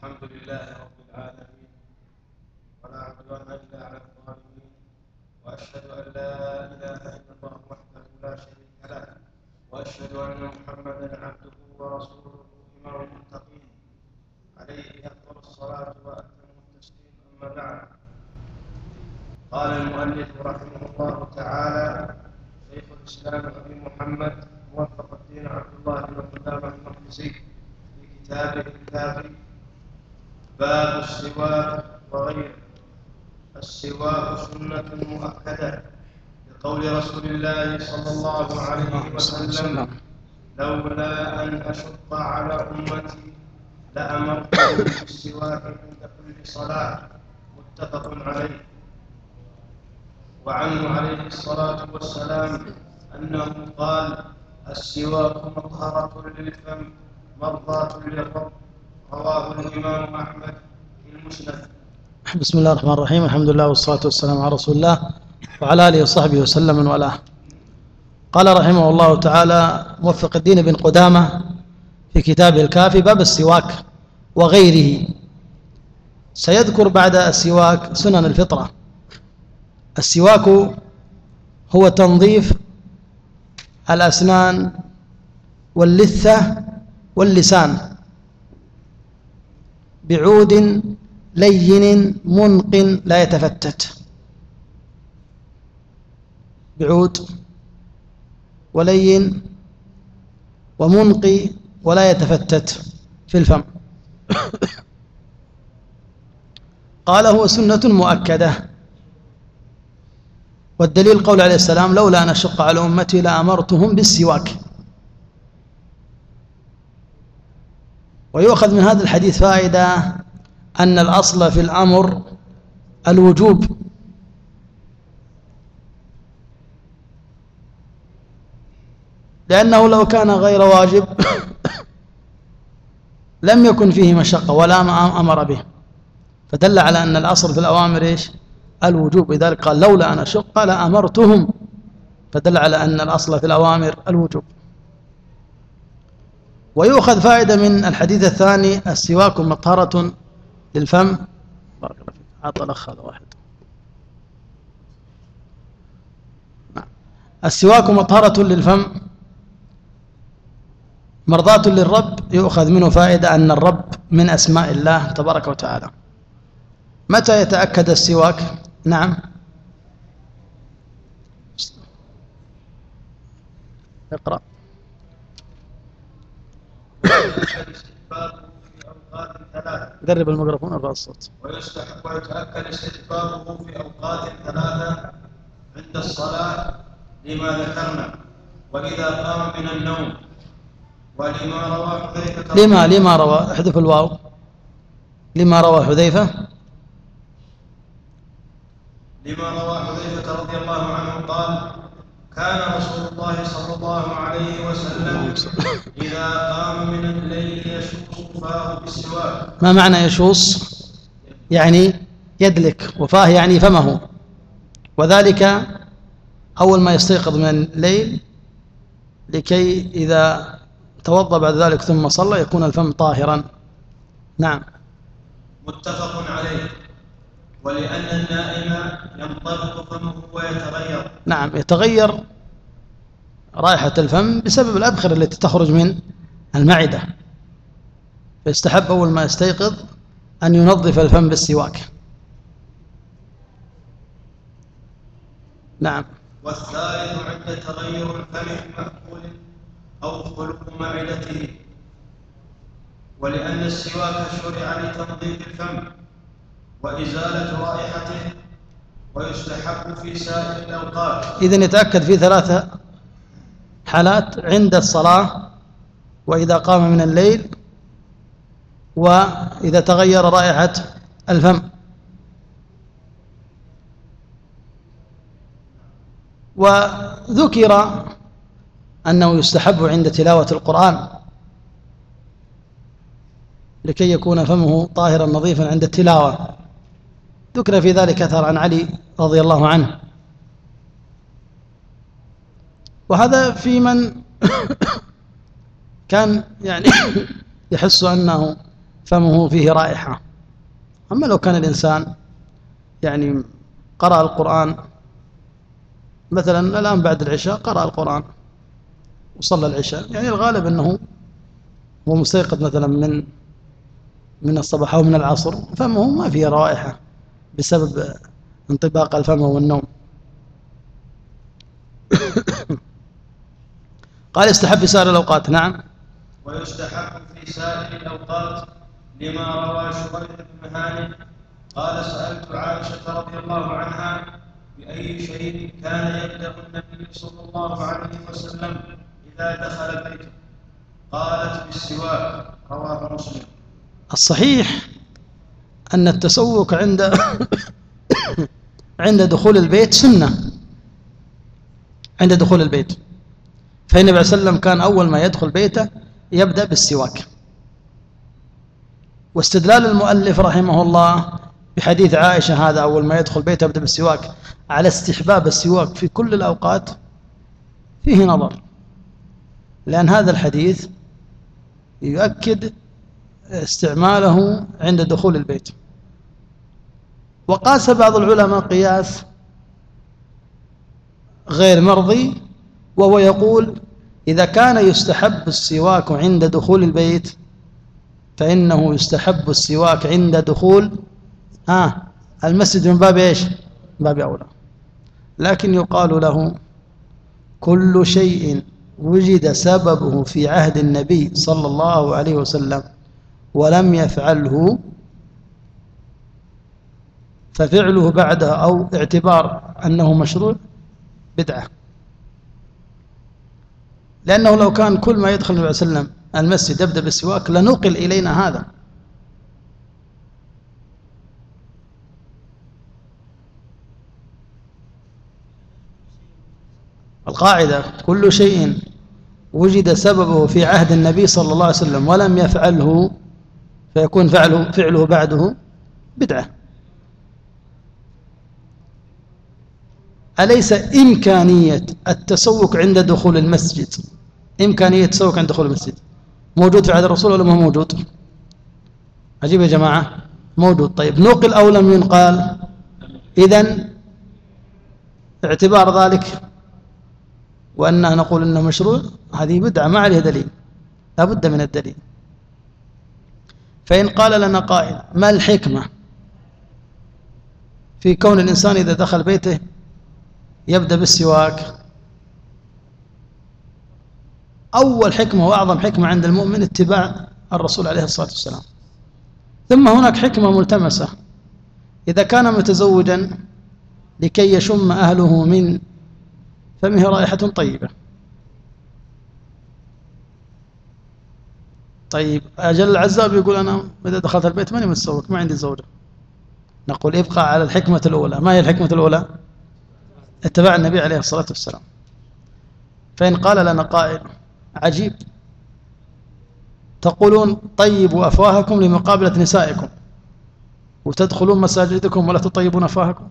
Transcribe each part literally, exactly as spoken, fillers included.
الحمد لله رب العالمين ولا عدوان إلا على الظالمين، وأشهد أن لا إله إلا الله وحده لا شريك له، وأشهد أن محمدا عبده ورسوله إمام المتقين عليه أفضل الصلاة وأتم التسليم. أما بعد، قال المؤلف رحمه الله تعالى شيخ الإسلام أبي محمد موفق الدين عبد الله بن قدامة المقدسي في كتابه الكافي باب السواك وغيره. السواك سنة مؤكدة لقول رسول الله صلى الله عليه وسلم: لولا أن أشق على أمتي لأمرتهم بالسواك عند كل صلاة. متفق عليه. وعنه عليه الصلاة والسلام أنه قال: السواك مطهرة للفم مرضاة للرب. رواه الإمام أحمد في المسند. بسم الله الرحمن الرحيم. الحمد لله والصلاة والسلام على رسول الله وعلى آله وصحبه وسلم من والاه. قال رحمه الله تعالى موفق الدين بن قدامة في كتابه الكافي باب السواك وغيره. سيذكر بعد السواك سنن الفطرة. السواك هو تنظيف الأسنان واللثة واللسان بعود لين منق لا يتفتت. بعود ولين ومنقي ولا يتفتت في الفم. قال هو سنة مؤكدة، والدليل قول عليه السلام: لولا أن أشق على أمتي لأمرتهم بالسواك. ويؤخذ من هذا الحديث فائدة أن الأصل في الأمر الوجوب، لأنه لو كان غير واجب لم يكن فيه مشقة ولا أمر به، فدل على أن الأصل في الأوامر إيش؟ الوجوب. لذلك قال: لولا أن أشق لأمرتهم، فدل على أن الأصل في الأوامر الوجوب. ويؤخذ فائدة من الحديث الثاني: السواك مطهرة للفم. بارك الله فيك. عطى الأخ هذا واحد. السواك مطهرة للفم مرضاة للرب. يؤخذ منه فائدة أن الرب من أسماء الله تبارك وتعالى. متى يتأكد السواك؟ نعم، اقرأ. قرب الميكروفون ارفع الصوت. ويستحب ويتأكد استحبابه في أوقات ثلاثة عند الصلاة لما ذكرنا، وإذا قام من النوم، ولما روى حذيفة لما لما روى احذف الواو. لما روى حذيفة لما روى حذيفة رضي الله عنه قال: كان رسول الله صلى الله عليه وسلم إذا قام من الليل يشوص فاه بالسواك. ما معنى يشوص؟ يعني يدلك، وفاه يعني فمه، وذلك أول ما يستيقظ من الليل لكي إذا توضأ بعد ذلك ثم صلى يكون الفم طاهرا. نعم. متفق عليه. ولأن النائم ينطبق فمه ويتغير. نعم، يتغير رائحة الفم بسبب الأبخرة التي تخرج من المعدة، فيستحب أول ما يستيقظ أن ينظف الفم بالسواك. نعم. والثالث عند تغير الفم مأكول أو خلق معدته. ولأن السواك شرع لتنظيف الفم وإزالة رائحته، ويستحب في سائر الأوقات. إذن يتأكد في ثلاثة حالات: عند الصلاة، وإذا قام من الليل، وإذا تغير رائحة الفم. وذكر أنه يستحب عند تلاوة القرآن لكي يكون فمه طاهرا نظيفا عند التلاوة. ذكر في ذلك أثر عن علي رضي الله عنه. وهذا في من كان يعني يحس أنه فمه فيه رائحة. أما لو كان الإنسان يعني قرأ القرآن مثلا الآن بعد العشاء، قرأ القرآن وصلى العشاء، يعني الغالب أنه هو مستيقظ مثلا من من الصباح أو من العصر، فمه ما فيه رائحة بسبب انطباق الفم والنوم. قال يستحب في سائر الأوقات. نعم. ويستحب في سائر الأوقات لما روى شبيب بن هانئ قال سألت عائشة رضي الله عنها بأي شيء كان يبدأ النبي صلى الله عليه وسلم إذا دخل بيته؟ قالت بالسواك. رواه مسلم. الصحيح أن التسوق عند عند دخول البيت سنة، عند دخول البيت، فالنبي عليه الصلاة والسلام كان أول ما يدخل بيته يبدأ بالسواك. واستدلال المؤلف رحمه الله بحديث عائشة هذا أول ما يدخل بيته يبدأ بالسواك على استحباب السواك في كل الأوقات فيه نظر، لأن هذا الحديث يؤكد استعماله عند دخول البيت. وقاس بعض العلماء قياس غير مرضي، وهو يقول إذا كان يستحب السواك عند دخول البيت فإنه يستحب السواك عند دخول آه المسجد من باب إيش؟ من باب أولى. لكن يقال له كل شيء وجد سببه في عهد النبي صلى الله عليه وسلم ولم يفعله ففعله بعدها أو اعتبار أنه مشروع بدعة، لأنه لو كان كل ما يدخل النبي صلى الله عليه وسلم المسجد يبدأ بالسواك لنقل إلينا هذا. القاعدة كل شيء وجد سببه في عهد النبي صلى الله عليه وسلم ولم يفعله فيكون فعله, فعله بعده بدعة. أليس إمكانية التسوق عند دخول المسجد، إمكانية التسوق عند دخول المسجد موجود في عهد الرسول ولا ما موجود؟ عجيب يا جماعة، موجود. طيب نقل أو لم ينقال؟ إذن اعتبار ذلك وأننا نقول أنه مشروع هذه بدعة ما عليه دليل، لا بد من الدليل. فإن قال لنا قائل ما الحكمة في كون الإنسان إذا دخل بيته يبدأ بالسواك؟ أول حكمة وأعظم حكمة عند المؤمن اتباع الرسول عليه الصلاة والسلام. ثم هناك حكمة ملتمسة، إذا كان متزوجا لكي يشم أهله من فمه رائحة طيبة. طيب أجل العزاب يقول أنا إذا دخلت البيت ماني متزوج ما عندي زوجة، نقول ابقى على الحكمة الأولى. ما هي الحكمة الأولى؟ اتباع النبي عليه الصلاة والسلام. فإن قال لنا قائل عجيب تقولون طيبوا أفواهكم لمقابلة نسائكم وتدخلون مساجدكم ولا تطيبون أفواهكم،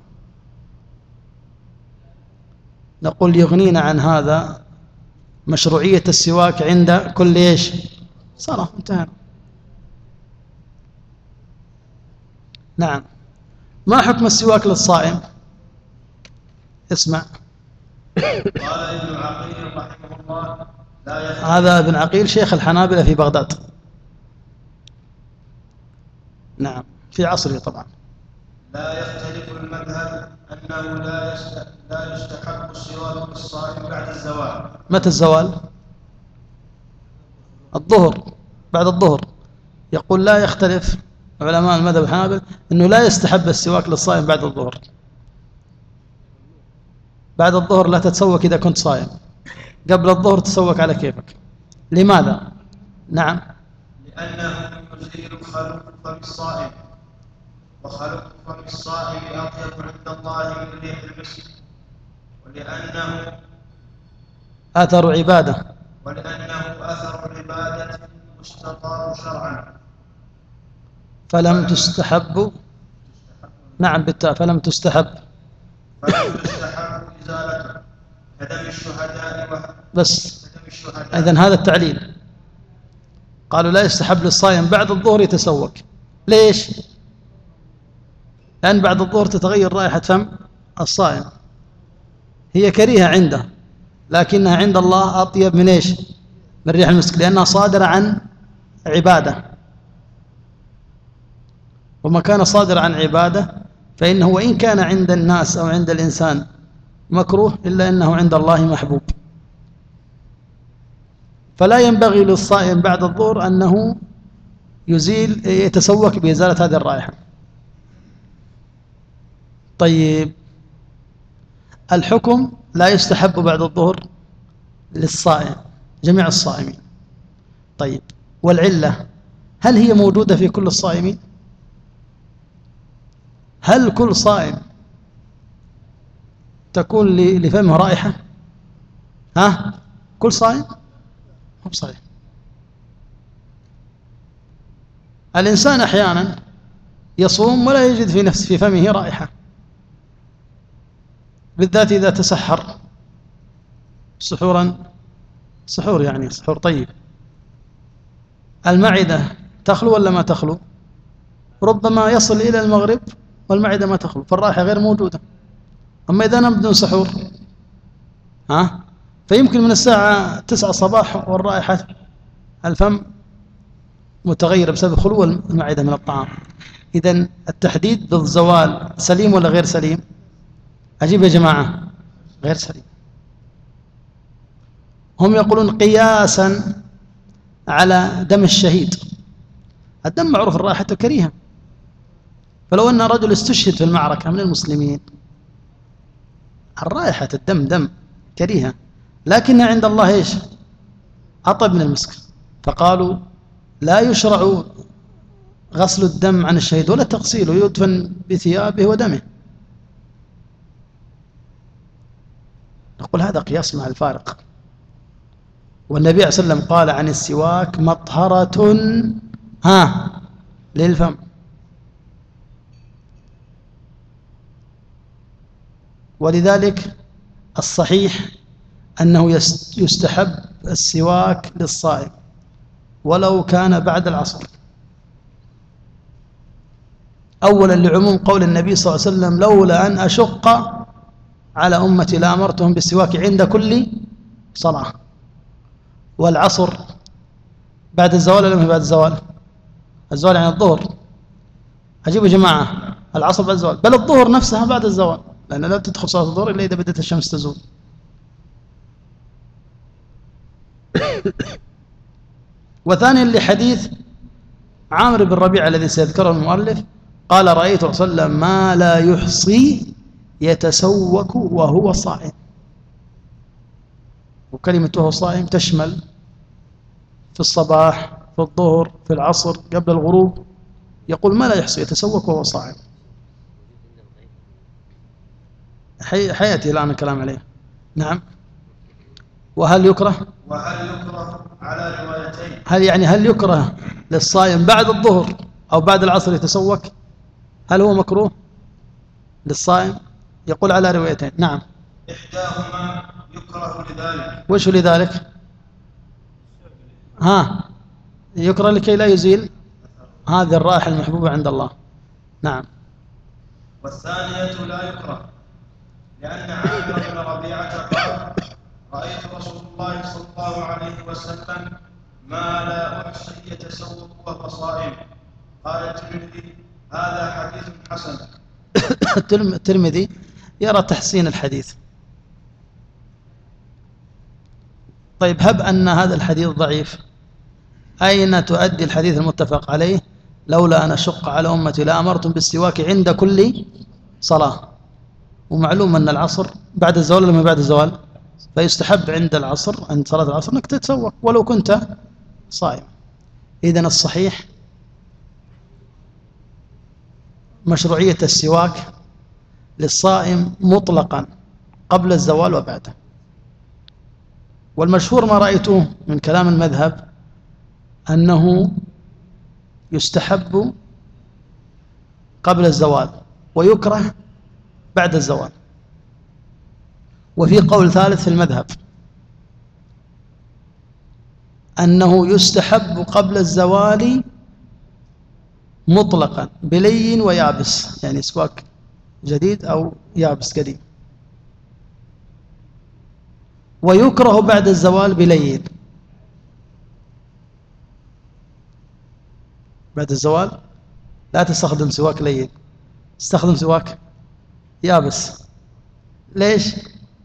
نقول يغنينا عن هذا مشروعية السواك عند كل إيش؟ صلاة. انتهى. نعم. ما حكم السواك للصائم؟ اسمع. قال ابن عقيل رحمه الله لا هذا ابن عقيل شيخ الحنابلة في بغداد، نعم في عصره طبعا. لا يختلف المذهب أنه لا لا يستحب السواك للصائم بعد الزوال. متى الزوال؟ الظهر، بعد الظهر. يقول لا يختلف علماء المذهب الحنابلة أنه لا يستحب السواك للصائم بعد الظهر. بعد الظهر لا تتسوق إذا كنت صائم، قبل الظهر تسوق على كيفك. لماذا؟ نعم. لأنه يزيل خلق فم الصائم، وخلق فم الصائم أطيب عند الله من ريح المسك، ولأنه أثر عبادة، ولأنه أثر عبادة مستطاع شرعا. فلم تستحب. نعم بالتاء. فلم تستحب فلم تستحب إزالته كدم الشهداء. بس إذن هذا التعليل. قالوا لا يستحب للصائم بعد الظهر يتسوك. ليش؟ لأن بعد الظهر تتغير رائحة فم الصائم، هي كريهة عنده لكنها عند الله أطيب من إيش؟ من ريح المسك، لأنها صادرة عن عبادة، وما كان صادر عن عبادة فإنه وإن كان عند الناس أو عند الإنسان مكروه إلا أنه عند الله محبوب. فلا ينبغي للصائم بعد الظهر أنه يزيل يتسوك بإزالة هذه الرائحة. طيب الحكم لا يستحب بعد الظهر للصائم جميع الصائمين. طيب والعلة هل هي موجودة في كل الصائمين؟ هل كل صائم تكون لفمه رائحة؟ ها؟ كل صائم؟ مو صحيح. الإنسان أحيانا يصوم ولا يجد في نفس في فمه رائحة، بالذات إذا تسحر سحورا سحور يعني سحور طيب. المعدة تخلو ولا ما تخلو؟ ربما يصل إلى المغرب والمعدة ما تخلو فالرائحة غير موجودة. أما إذا نام بدون سحور ها فيمكن من الساعة تسعة صباح والرائحة الفم متغيرة بسبب خلو المعدة من الطعام. إذن التحديد بالزوال سليم ولا غير سليم؟ أجيب يا جماعة، غير سليم. هم يقولون قياسا على دم الشهيد، الدم معروف الرائحة كريهة، فلو أن رجل استشهد في المعركة من المسلمين الرائحة الدم دم كريهة، لكن عند الله إيش؟ أطيب من المسك. فقالوا لا يشرع غسل الدم عن الشهيد ولا تغسيله، يدفن بثيابه ودمه. نقول هذا قياس مع الفارق، والنبي صلى الله عليه وسلم قال عن السواك مطهرة ها للفم. ولذلك الصحيح أنه يستحب السواك للصائم ولو كان بعد العصر، أولا لعموم قول النبي صلى الله عليه وسلم لولا أن أشق على أمتي لأمرتهم بالسواك عند كل صلاة. والعصر بعد الزوال ولا بعد الزوال؟ الزوال يعني الظهر. أجيبوا يا جماعة، العصر بعد الزوال، بل الظهر نفسها بعد الزوال، لأن لا تدخل صلاة الظهر إلا إذا بدأت الشمس تزول. وثانيا لحديث عامر بن ربيعة الذي سيذكره المؤلف قال رأيت رسول الله ما لا يحصي يتسوك وهو صائم. وكلمة وهو صائم تشمل في الصباح في الظهر في العصر قبل الغروب، يقول ما لا يحصي يتسوك وهو صائم. حياتي الآن الكلام عليه. نعم. وهل يكره؟ وهل يكره على روايتين؟ هل يعني هل يكره للصائم بعد الظهر أو بعد العصر يتسوك؟ هل هو مكروه للصائم؟ يقول على روايتين. نعم. إحداهما يكره لذلك. وش لذلك؟ ها يكره لكي لا يزيل هذه الرائحة المحبوبة عند الله. نعم. والثانية لا يكره لأن عامر بن ربيعة قال رأيت رسول الله صلى الله عليه وسلم ما لا أحصي يتسوق وهو صائم. قال الترمذي هذا حديث حسن. الترمذي يرى تحسين الحديث. طيب هب أن هذا الحديث ضعيف، أين تؤدي الحديث المتفق عليه لولا أن أشق على أمتي لأمرتم بالسواك عند كل صلاة؟ ومعلوم أن العصر بعد الزوال ولا بعد الزوال؟ فيستحب عند العصر عند صلاة العصر أنك تتسوق ولو كنت صائم. إذن الصحيح مشروعية السواك للصائم مطلقا قبل الزوال وبعده. والمشهور ما رأيته من كلام المذهب أنه يستحب قبل الزوال ويكره بعد الزوال. وفي قول ثالث في المذهب أنه يستحب قبل الزوال مطلقا بلين ويابس، يعني سواك جديد أو يابس قديم، ويكره بعد الزوال بلين. بعد الزوال لا تستخدم سواك لين، استخدم سواك يابس. ليش؟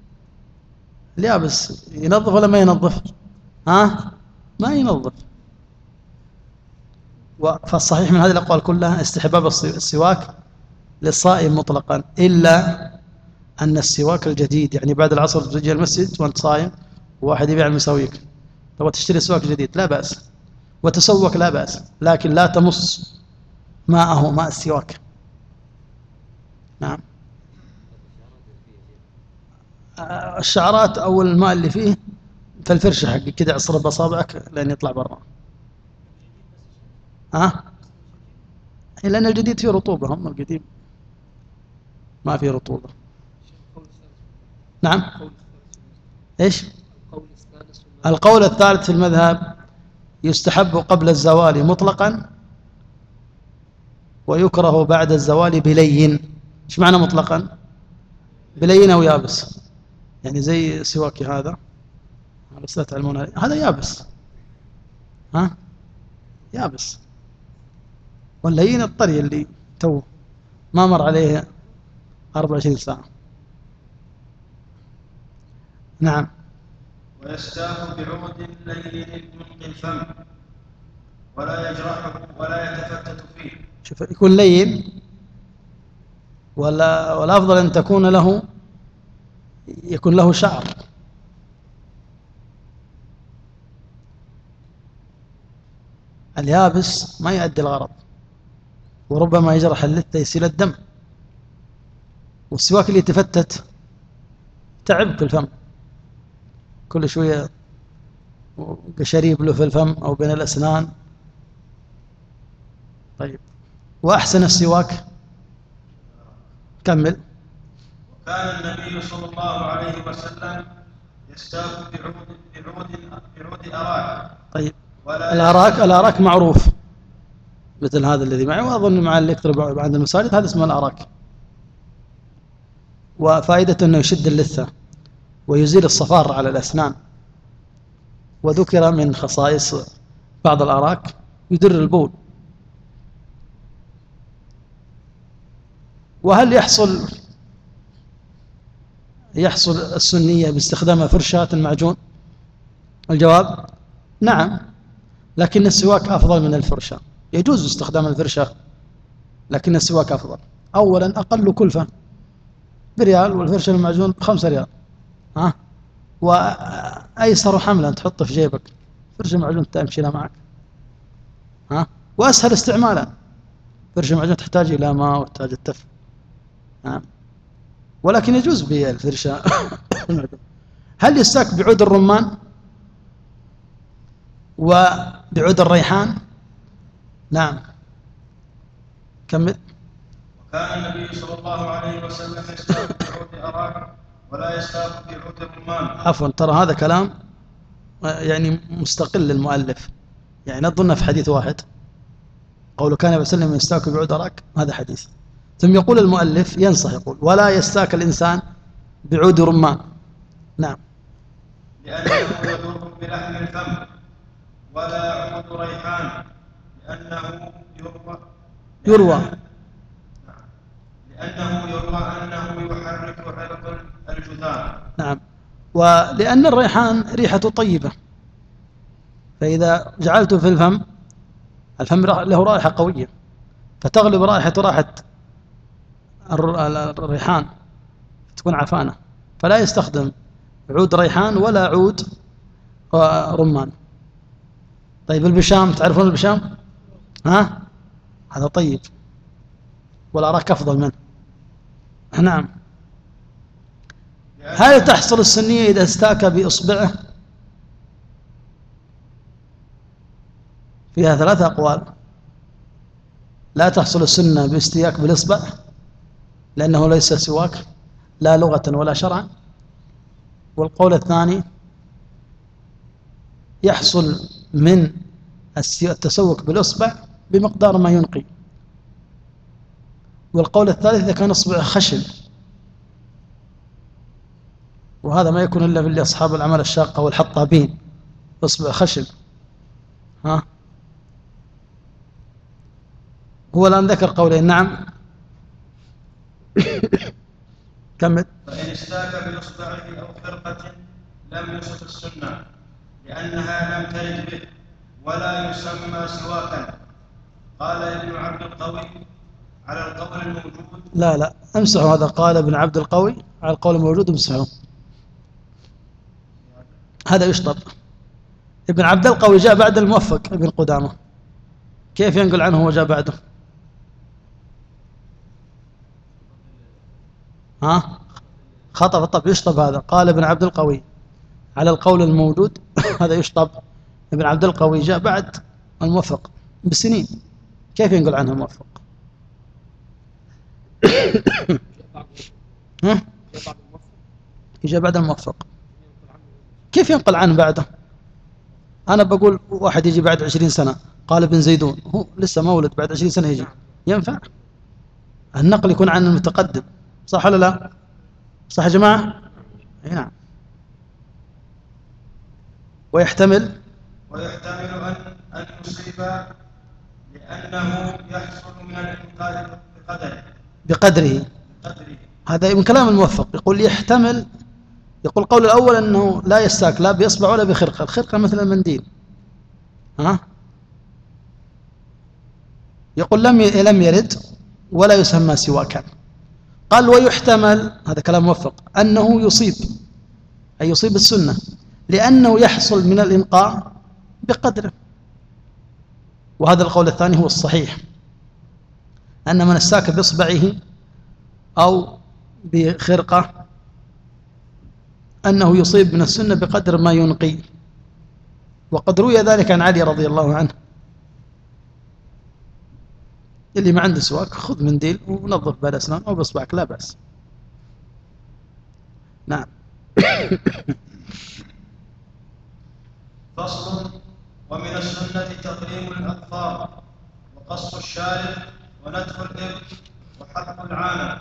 اليابس ينظف ولا ما ينظف؟ ها؟ ما ينظف. فالصحيح من هذه الأقوال كلها استحباب السواك للصائم مطلقا، إلا أن السواك الجديد، يعني بعد العصر تجي المسجد وأنت صايم وواحد يبيع المساويك، تبغى تشتري سواك جديد لا بأس، وتسوك لا بأس، لكن لا تمص ماءه ماء السواك. نعم. الشعرات أو الماء اللي فيه في الفرشة حق كده اعصر بأصابعك لأن يطلع برا. ها؟ لأن الجديد فيه رطوبة، هم القديم ما فيه رطوبة. نعم. إيش؟ القول الثالث في المذهب يستحب قبل الزوال مطلقا ويكره بعد الزوال بلين. ايش معنى مطلقا؟ بلين أو يابس، يعني زي سواكي هذا، بس لا تعلمون هذا يابس. ها؟ يابس. واللين الطري اللي تو ما مر عليه أربعة وعشرين ساعة. نعم. ويستاك بعود لين ينقي الفم ولا يجرحه ولا يتفتت فيه. شوف، يكون لين، ولا والأفضل أن تكون له يكون له شعر. اليابس ما يؤدي الغرض، وربما يجرح اللثة يسيل الدم. والسواك اللي يتفتت تعب في الفم، كل شوية قشريب له في الفم أو بين الأسنان. طيب، وأحسن السواك كمل. وكان النبي صلى الله عليه وسلم يستاك بعود بعود بعود أراك. طيب، الأراك الأراك معروف، مثل هذا الذي معي، وأظن مع اللي يقترب عند المساجد هذا اسمه الأراك. وفائدته أنه يشد اللثة ويزيل الصفار على الأسنان. وذكر من خصائص بعض الأراك يدر البول. وهل يحصل يحصل السنية باستخدام فرشاة المعجون؟ الجواب نعم، لكن السواك أفضل من الفرشاة. يجوز استخدام الفرشاة، لكن السواك أفضل. أولا أقل كلفة بريال، والفرشة المعجون خمسة ريال. ها؟ وأيسر حملا تحطه في جيبك، فرشة معجون تمشيها معك. ها؟ وأسهل استعمالا، فرشة معجون تحتاج إلى ماء وتحتاج التف. نعم. ولكن يجوز بالفرشاة. هل يستاك بعود الرمان وبعود الريحان؟ نعم. كمل. وكان النبي صلى الله عليه وسلم يستاك بعود أراك ولا يستاك بعود الرمان. عفوا، ترى هذا كلام يعني مستقل للمؤلف، يعني لا تظن في حديث واحد. قوله كان النبي صلى الله عليه وسلم يستاك بعود أراك هذا حديث، ثم يقول المؤلف ينصح يقول ولا يستاك الإنسان بعود رمان. نعم. لأنه يضر بلحم الفم. ولا عود ريحان لأنه يروى يروى لأنه يروى أنه يحرك حلق الجذام. نعم. ولأن الريحان ريحة طيبة، فإذا جعلته في الفم، الفم له رائحة قوية، فتغلب رائحة رائحة الريحان تكون عفانة، فلا يستخدم عود ريحان ولا عود رمان. طيب، البشام، تعرفون البشام؟ ها؟ هذا طيب، والأراك أفضل منه. نعم. هل تحصل السنية إذا استاك بإصبعه؟ فيها ثلاثة أقوال. لا تحصل السنة باستياك بالإصبع، لأنه ليس سواك لا لغة ولا شرعا. والقول الثاني يحصل من التسوك بالإصبع بمقدار ما ينقي. والقول الثالث إذا كان إصبع خشن، وهذا ما يكون إلا لأصحاب الأعمال الشاقة والحطابين، إصبع خشن. ها هو الآن ذكر قولين. نعم كمل. فإن استاك بإصبعه أو خرقة لم يصف السنة لأنها لم ترد به ولا يسمى سواكا. قال ابن عبد القوي على القول الموجود. لا لا امسحوا هذا. قال ابن عبد القوي على القول الموجود امسحوا، هذا يشطب. ابن عبد القوي جاء بعد الموفق ابن قدامة، كيف ينقل عنه وجاء بعده؟ ها خطأ. طب يشطب هذا. قال ابن عبد القوي على القول الموجود هذا يشطب. ابن عبد القوي جاء بعد الموفق بسنين، كيف ينقل عنه الموفق؟ ها جاء بعد الموفق، كيف ينقل عنه بعده؟ أنا بقول واحد يجي بعد عشرين سنة، قال ابن زيدون، هو لسه مولد بعد عشرين سنة يجي، ينفع؟ النقل يكون عن المتقدم، صح ولا لا؟ صح يا جماعة؟ اي نعم. ويحتمل ويحتمل أن أن يصيب لأنه يحصل من الإنقاذ بقدره بقدره. بقدره. هذا من كلام الموفق. يقول يحتمل، يقول القول الأول أنه لا يستاك لا بإصبع ولا بخرقة. الخرقة مثل المنديل. ها يقول لم لم يرد ولا يسمى سواكا. قال ويحتمل، هذا كلام موفق، أنه يصيب، أي يصيب السنة، لأنه يحصل من الإنقاء بقدره. وهذا القول الثاني هو الصحيح، أن من استاك بإصبعه أو بخرقة أنه يصيب من السنة بقدر ما ينقي. وقد روي ذلك عن علي رضي الله عنه، اللي ما عنده سواك خذ منديل ونظف بها الأسنان أو بإصبعك لا بأس. نعم. فصل. ومن السنة تقليم الأظفار وقص الشارب ونتف الإبط وحلق العانة،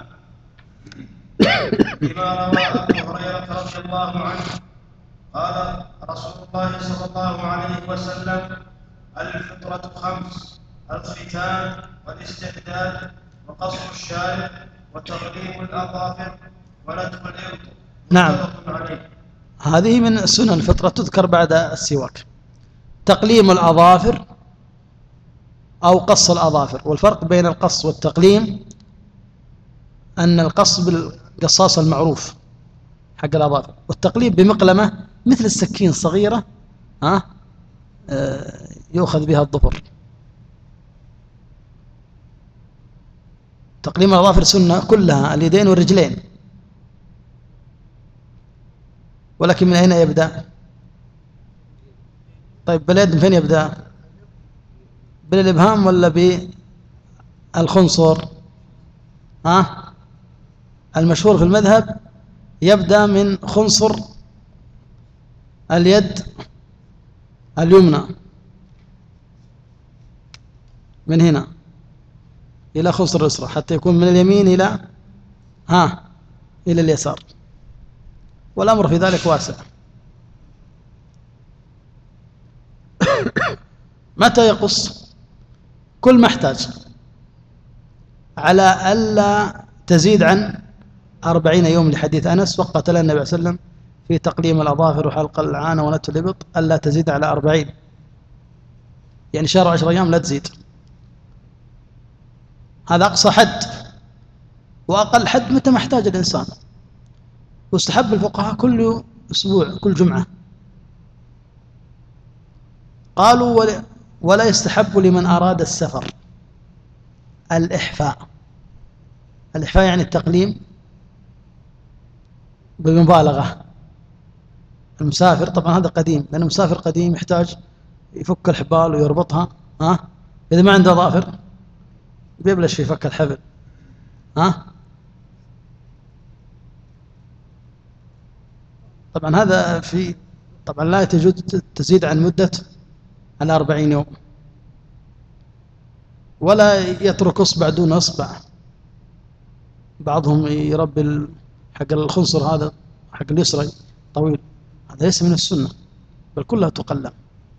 لما روى أبو هريرة رضي الله عنه قال رسول الله صلى الله عليه وسلم: الفطرة خمس: الختان والاستحداد وقص الشارب وتقليم الأظافر ونتف الإبط. نعم، هذه من السنن. الفطرة تذكر بعد السواك. تقليم الأظافر أو قص الأظافر. والفرق بين القص والتقليم أن القص بالقصاص المعروف حق الأظافر، والتقليم بمقلمة مثل السكين صغيرة ها آه يؤخذ بها الظفر. تقليم الأظافر سنة كلها، اليدين والرجلين. ولكن من أين يبدأ؟ طيب باليد من فين يبدأ؟ بالإبهام ولا بالخنصر؟ ها المشهور في المذهب يبدأ من خنصر اليد اليمنى، من هنا إلى خنصر اليسرى، حتى يكون من اليمين إلى ها إلى اليسار، والأمر في ذلك واسع. متى يقص؟ كل ما احتاج، على ألا تزيد عن أربعين يوم، لحديث أنس وقت لنا النبي صلى الله عليه وسلم في تقليم الأظافر وحلق العانة ونتف الإبط ألا تزيد على أربعين، يعني شهر وعشر أيام لا تزيد. هذا أقصى حد، وأقل حد متى ما احتاج الإنسان. واستحب الفقهاء كل أسبوع كل جمعة. قالوا ولا يستحب لمن أراد السفر الإحفاء. الإحفاء يعني التقليم بمبالغة. المسافر طبعا هذا قديم، لأن المسافر قديم يحتاج يفك الحبال ويربطها. ها إذا ما عنده ظافر بيبلش في فك الحبل. ها طبعا هذا في طبعا لا تجوز تزيد عن مدة على أربعين يوم، ولا يترك إصبع دون إصبع. بعضهم يربي حق الخنصر هذا حق اليسرى طويل، هذا ليس من السنة، بل كلها تقلم.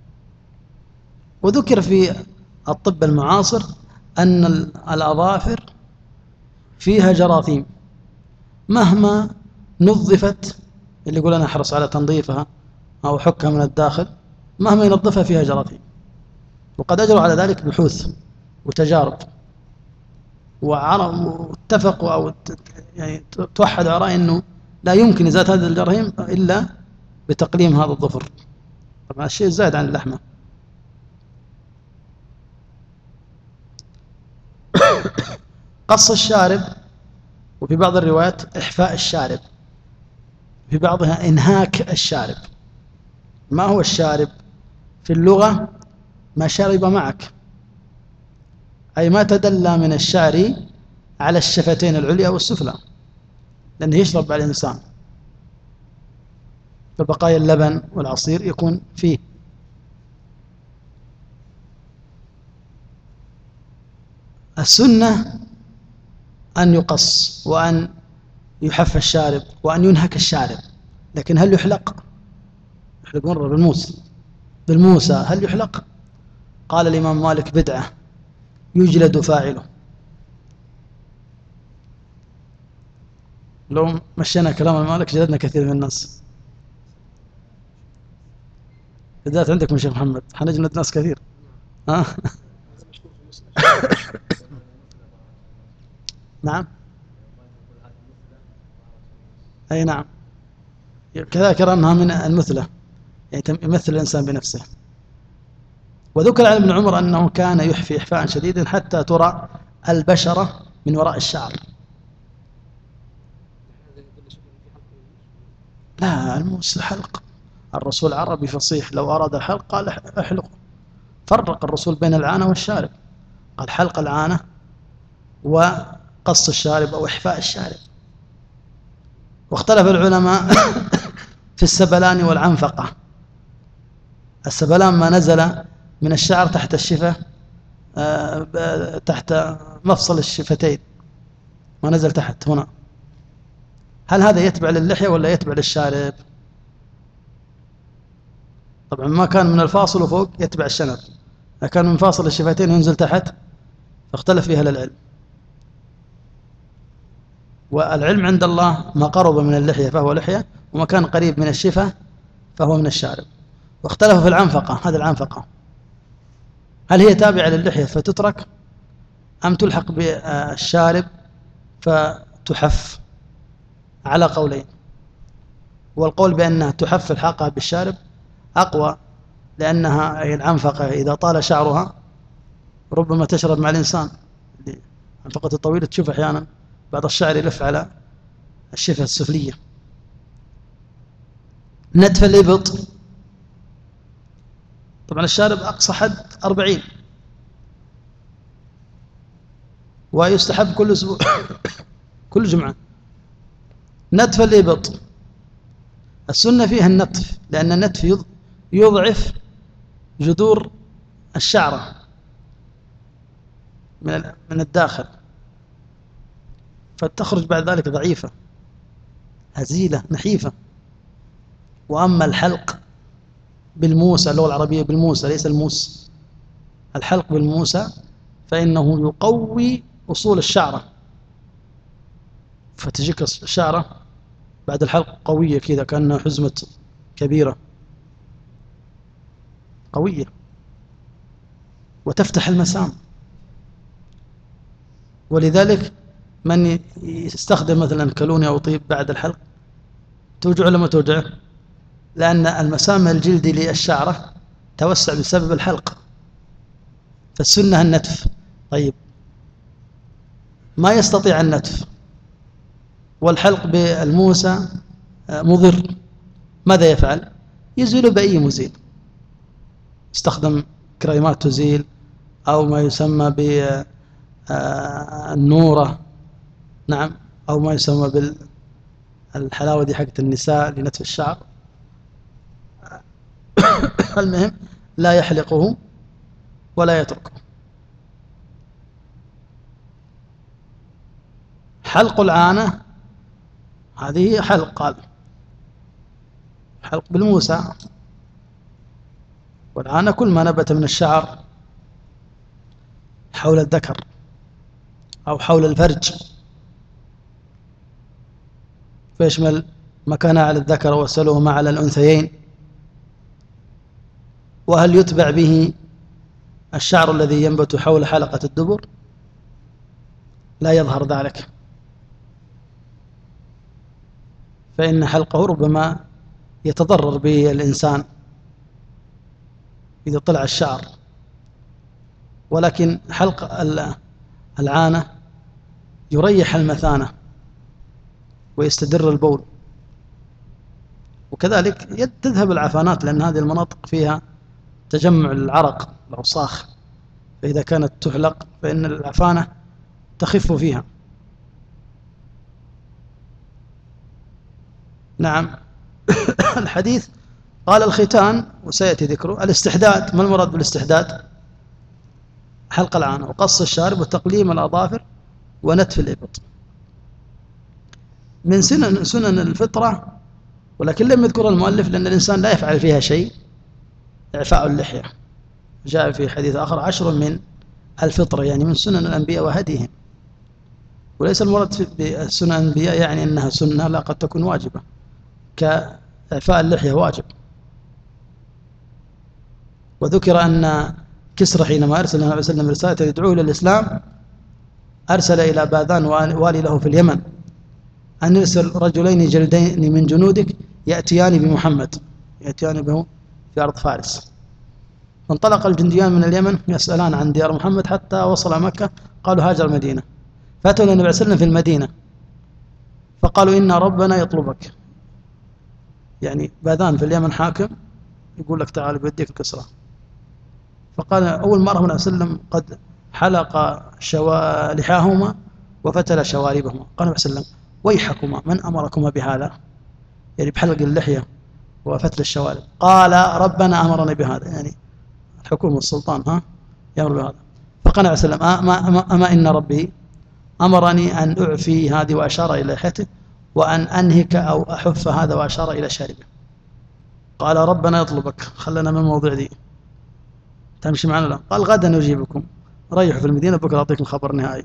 وذكر في الطب المعاصر أن الأظافر فيها جراثيم، مهما نظفت، اللي يقول أنا أحرص على تنظيفها أو حكها من الداخل، مهما ينظفها فيها جراثيم. وقد أجروا على ذلك بحوث وتجارب، واتفقوا أو يعني توحدوا على رأي أنه لا يمكن إزالة هذه الجراثيم إلا بتقليم هذا الظفر. طبعا الشيء زائد عن اللحمة. قص الشارب، وفي بعض الروايات إحفاء الشارب، في بعضها إنهاك الشارب. ما هو الشارب في اللغة؟ ما شرب معك، أي ما تدلى من الشعر على الشفتين العليا والسفلى، لأنه يشرب على الإنسان، فبقايا اللبن والعصير يكون فيه. السنة أن يقص وأن يحف الشارب وأن ينهك الشارب، لكن هل يحلق؟ يحلق مرة بالموس بالموسى، هل يحلق؟ قال الإمام مالك بدعة يجلد فاعله. لو مشينا كلام مالك جلدنا كثير من الناس، بالذات عندك من شيخ محمد حنجلد ناس كثير. ها؟ نعم، أي نعم، كذلك أنها من المثلة، يعني يمثل الإنسان بنفسه. وذكر عن ابن عمر أنه كان يحفي إحفاء شديدا حتى ترى البشرة من وراء الشعر. لا، الموس حلق، الرسول عربي فصيح، لو أراد الحلق قال احلق. فرق الرسول بين العانة والشارب، قال حلق العانة وقص الشارب أو إحفاء الشارب. واختلف العلماء في السبلان والعنفقة. السبلان ما نزل من الشعر تحت الشفة، تحت مفصل الشفتين، ما نزل تحت هنا، هل هذا يتبع للحية ولا يتبع للشارب؟ طبعا ما كان من الفاصل وفوق يتبع الشنب، كان من فاصل الشفتين وينزل تحت، فاختلف فيها للعلم. والعلم عند الله ما قرب من اللحية فهو لحية، وما كان قريب من الشفة فهو من الشارب. واختلفوا في العنفقة، هذه العنفقة هل هي تابعة للحية فتترك أم تلحق بالشارب فتحف؟ على قولين، والقول بأنها تحف الحاقها بالشارب أقوى، لأنها أي العنفقة إذا طال شعرها ربما تشرب مع الإنسان. العنفقة الطويلة تشوف أحيانا بعض الشعر يلف على الشفة السفلية. نتف الإبط، طبعا الشارب أقصى حد أربعين، ويستحب كل أسبوع كل جمعة. نتف الإبط السنة فيها النتف، لأن النتف يضعف جذور الشعرة من الداخل، فتخرج بعد ذلك ضعيفة هزيلة نحيفة. وأما الحلق بالموسى، اللغة العربية بالموسى ليس الموس، الحلق بالموسى فإنه يقوي أصول الشعرة، فتجيك الشعرة بعد الحلق قوية كذا كأنها حزمة كبيرة قوية، وتفتح المسام. ولذلك من يستخدم مثلا كالوني أو طيب بعد الحلق توجع لما توجع، لأن المسام الجلدي للشعرة توسع بسبب الحلق، فالسنة النتف. طيب ما يستطيع النتف والحلق بالموسى مضر، ماذا يفعل؟ يزيل بأي مزيل، يستخدم كريمات تزيل أو ما يسمى بالنورة، نعم، أو ما يسمى بالحلاوة دي حقت النساء لنتف الشعر. المهم لا يحلقه ولا يتركه. حلق العانة هذه حلق، قال حلق بالموسى، والعانة كل ما نبت من الشعر حول الذكر أو حول الفرج، فيشمل ما كان على الذكر وسله ما على الأنثيين. وهل يتبع به الشعر الذي ينبت حول حلقة الدبر؟ لا يظهر ذلك، فإن حلقه ربما يتضرر به الإنسان إذا طلع الشعر، ولكن حلق العانة يريح المثانة ويستدر البول، وكذلك تذهب العفانات، لأن هذه المناطق فيها تجمع العرق الأوساخ، فإذا كانت تحلق فإن العفانة تخف فيها. نعم. الحديث قال الختان، وسيأتي ذكره. الاستحداد، ما المراد بالاستحداد؟ حلق العانة وقص الشارب وتقليم الأظافر ونتف الإبط، من سنن سنن الفطرة، ولكن لم يذكر المؤلف لأن الإنسان لا يفعل فيها شيء، إعفاء اللحية. جاء في حديث آخر عشر من الفطرة، يعني من سنن الأنبياء وهديهم، وليس المراد بسنن الأنبياء يعني أنها سنة، لا، قد تكون واجبة، كإعفاء اللحية واجب. وذكر أن كسرى حينما أرسل النبي صلى الله عليه وسلم رسالة يدعوه إلى الإسلام، أرسل إلى باذان والي له في اليمن أن يرسل رجلين جلدين من جنودك يأتيان بمحمد، يأتيان به في أرض فارس. فانطلق الجنديان من اليمن يسألان عن ديار محمد حتى وصل مكة، قالوا هاجر المدينة، فأتوا النبي صلى الله عليه وسلم في المدينة فقالوا إن ربنا يطلبك، يعني باذان في اليمن حاكم يقول لك تعال بيديك الكسرى. فقال أول مرة النبي صلى الله عليه وسلم قد حلق لحاهما وفتل شواربهما، قال النبي صلى الله عليه وسلم ويحكما من أمركما بهذا، يعني بحلق اللحية وفتل الشوارب. قال ربنا أمرنا بهذا، يعني الحكومة والسلطان ها يأمر بهذا. فقال النبي صلى الله عليه وسلم أما, أما, أما إن ربي أمرني أن أعفي هذه، وأشار إلى لحيته، وأن أنهك أو أحف هذا، وأشار إلى شاربه. قال ربنا يطلبك، خلنا من الموضوع دي، تمشي معنا؟ لا. قال غدا نجيبكم، ريحوا في المدينة، بكرة أعطيكم خبر نهائي.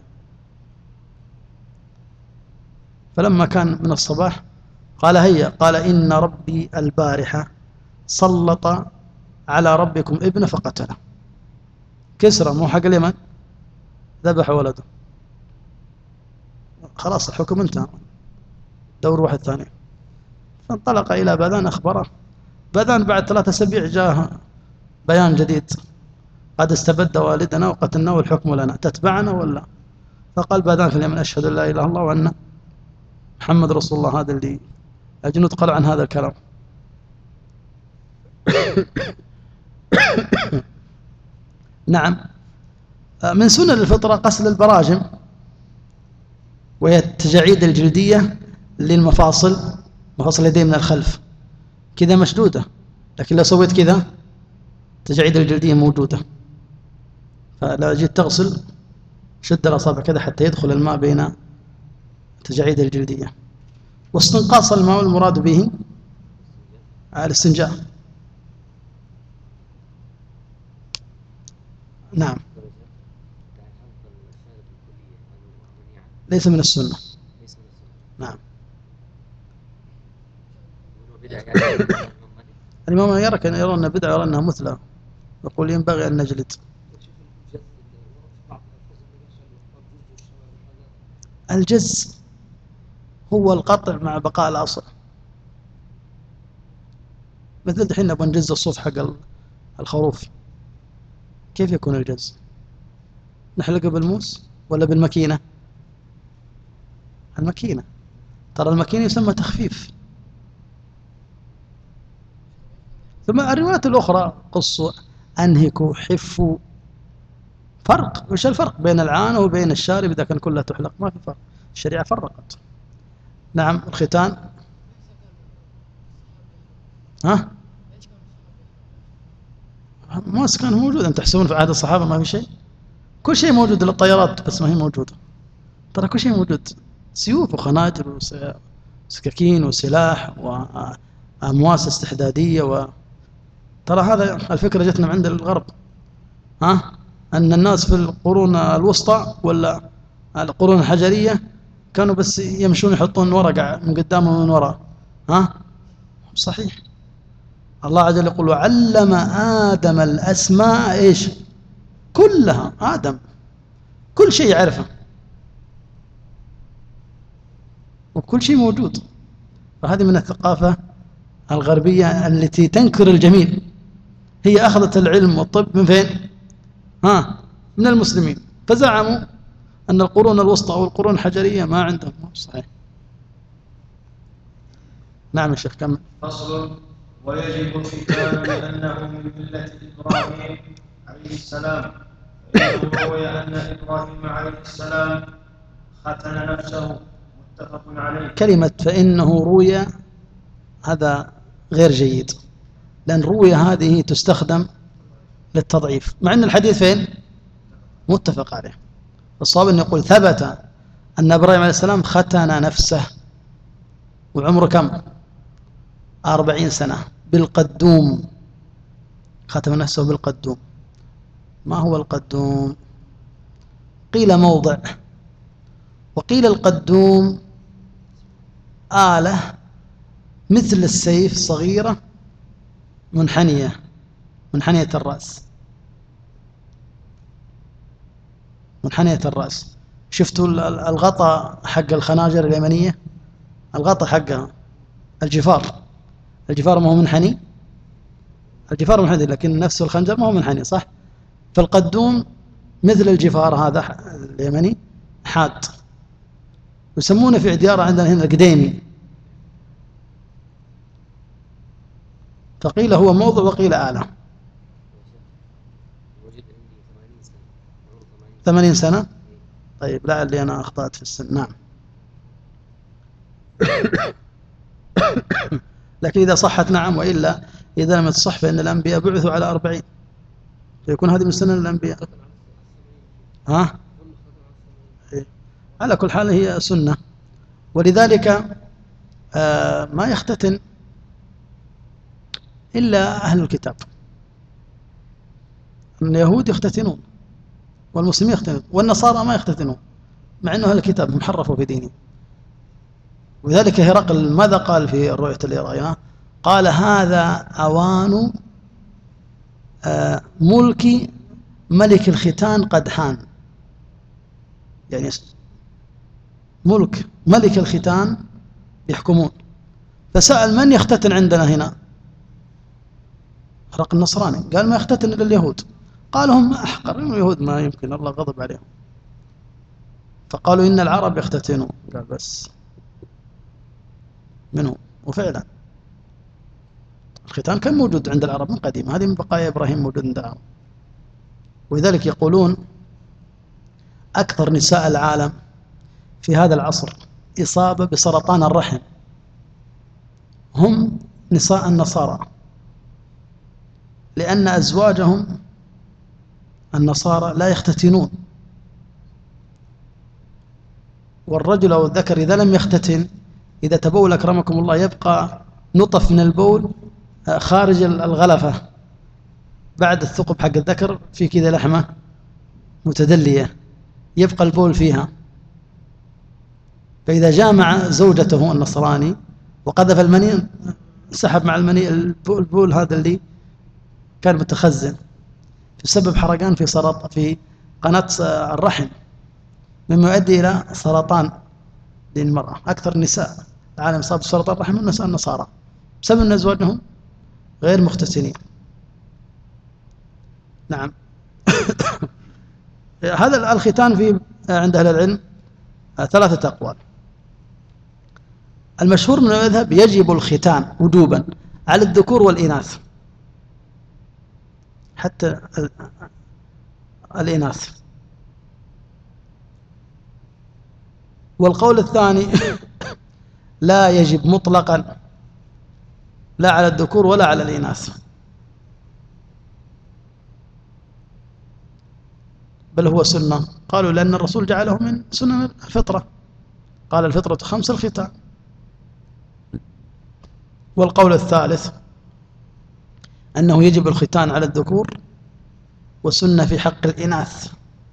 فلما كان من الصباح قال هيا، قال إن ربي البارحة سلط على ربكم ابن فقتله. كسرى مو حق اليمن، ذبح ولده، خلاص الحكم انتهى، دور واحد ثاني. فانطلق إلى باذان أخبره. باذان بعد ثلاثة أسابيع جاء بيان جديد، قد استبد والدنا وقتلناه والحكم لنا، تتبعنا ولا؟ فقال باذان في اليمن أشهد أن لا إله إلا الله وأن محمد رسول الله. هذا اللي الجنود قالوا عن هذا الكلام. نعم. من سنن الفطرة غسل البراجم، وهي التجاعيد الجلدية للمفاصل، مفاصل اليدين من الخلف كذا مشدودة، لكن لو سويت كذا التجاعيد الجلدية موجودة، فلو جيت تغسل شد الأصابع كذا حتى يدخل الماء بين التجاعيد الجلدية. واستنقاص الماء المراد به الاستنجاء. نعم. ليس من السنة. نعم. الإمام يرى كان يرى أنها بدعة، يرى أنها مثلى، يقول ينبغي أن نجلد. الجز هو القطع مع بقاء الأصل، مثل دحين نبغى نجز الصوف حق الخروف، كيف يكون الجز؟ نحلقه بالموس ولا بالماكينة؟ الماكينة، ترى الماكينة يسمى تخفيف. ثم الروايات الأخرى قصوا أنهكوا حفوا، فرق. وش الفرق بين العانة وبين الشارب إذا كان كلها تحلق؟ ما في فرق، الشريعة فرقت. نعم. الختان ها ماس كان موجود، أنت تحسبون في عهد الصحابة ما في شيء؟ كل شيء موجود، للطيارات بس ما هي موجودة. ترى كل شيء موجود، سيوف وخناجر وسكاكين وسلاح وأمواس استحدادية و... ترى هذا الفكرة جتنا من عند الغرب، ها؟ أن الناس في القرون الوسطى ولا القرون الحجرية كانوا بس يمشون يحطون ورقة من قدامهم ومن وراء، ها؟ صحيح. الله عز وجل يقول وعلم آدم الأسماء إيش؟ كلها. آدم كل شيء يعرفه وكل شيء موجود. فهذه من الثقافة الغربية التي تنكر الجميل. هي أخذت العلم والطب من فين؟ ها؟ من المسلمين. فزعموا أن القرون الوسطى أو القرون الحجرية ما عندهم. صحيح. نعم يا شيخ كمل. فصل. ويجب الختان لأنه من ملة إبراهيم عليه السلام، فإنه روي أن إبراهيم عليه السلام ختن نفسه، متفق عليه. كلمة فإنه روي هذا غير جيد، لأن روي هذه تستخدم للتضعيف، مع أن الحديث فين؟ متفق عليه. الصواب أن يقول ثبت أن إبراهيم عليه السلام ختن نفسه وعمره كم؟ أربعين سنة بالقدوم. ختم نفسه بالقدوم. ما هو القدوم؟ قيل موضع، وقيل القدوم آلة مثل السيف صغيرة منحنية، منحنية الرأس، منحنية الرأس. شفتوا الغطاء حق الخناجر اليمنية؟ الغطاء حقها الجفار، الجفار ما هو منحني، الجفار منحني، لكن نفس الخنجر ما هو منحني، صح؟ فالقدوم مثل الجفار هذا اليمني حاد، يسمونه في عديارة عندنا هنا القديمي. فقيل هو موضع وقيل آلة. ثمانين سنة. طيب لعلي أنا أخطأت في السن. نعم. لكن إذا صحت نعم، وإلا إذا لم تصح فإن الأنبياء بعثوا على أربعين، فيكون هذه من سنن الأنبياء. ها؟ على كل حال هي سنة. ولذلك آه ما يختتن إلا أهل الكتاب. اليهود يختتنون والمسلمين يختتنون والنصارى ما يختتنون، مع أنه أهل الكتاب محرفوا في دينهم. وذلك هرقل ماذا قال في الرؤية اللي رأيناه؟ قال هذا أوان آه ملك ملك الختان قد حان. يعني ملك ملك الختان يحكمون. فسأل من يختتن عندنا هنا؟ هرقل النصراني قال ما يختتن إلا اليهود. قال هم أحقر، اليهود ما يمكن، الله غضب عليهم. فقالوا إن العرب يختتنون. قال بس منهم. وفعلا الختان كان موجود عند العرب من قديم، هذه من بقايا إبراهيم موجود عند العرب. ولذلك يقولون أكثر نساء العالم في هذا العصر إصابة بسرطان الرحم هم نساء النصارى، لأن أزواجهم النصارى لا يختتنون. والرجل أو الذكر إذا لم يختتن، إذا تبول أكرمكم الله يبقى نطف من البول خارج الغلفة بعد الثقب حق الذكر، في كذا لحمة متدلية يبقى البول فيها. فإذا جامع زوجته النصراني وقذف المني، سحب مع المني البول هذا اللي كان متخزن، يسبب حرقان في سرط في قناة الرحم، مما يؤدي إلى سرطان للمرأة. أكثر النساء العالم صاب بسرطان الرحم النساء النصارى بسبب أن أزواجهم غير مختتنين. نعم. هذا الختان في عند أهل العلم ثلاثة أقوال. المشهور من المذهب يجب الختان وجوبا على الذكور والإناث، حتى الإناث. والقول الثاني لا يجب مطلقا، لا على الذكور ولا على الإناث. بل هو سنة؟ قالوا لأن الرسول جعله من سنن الفطرة، قال الفطرة خمس الختان. والقول الثالث أنه يجب الختان على الذكور وسنة في حق الإناث،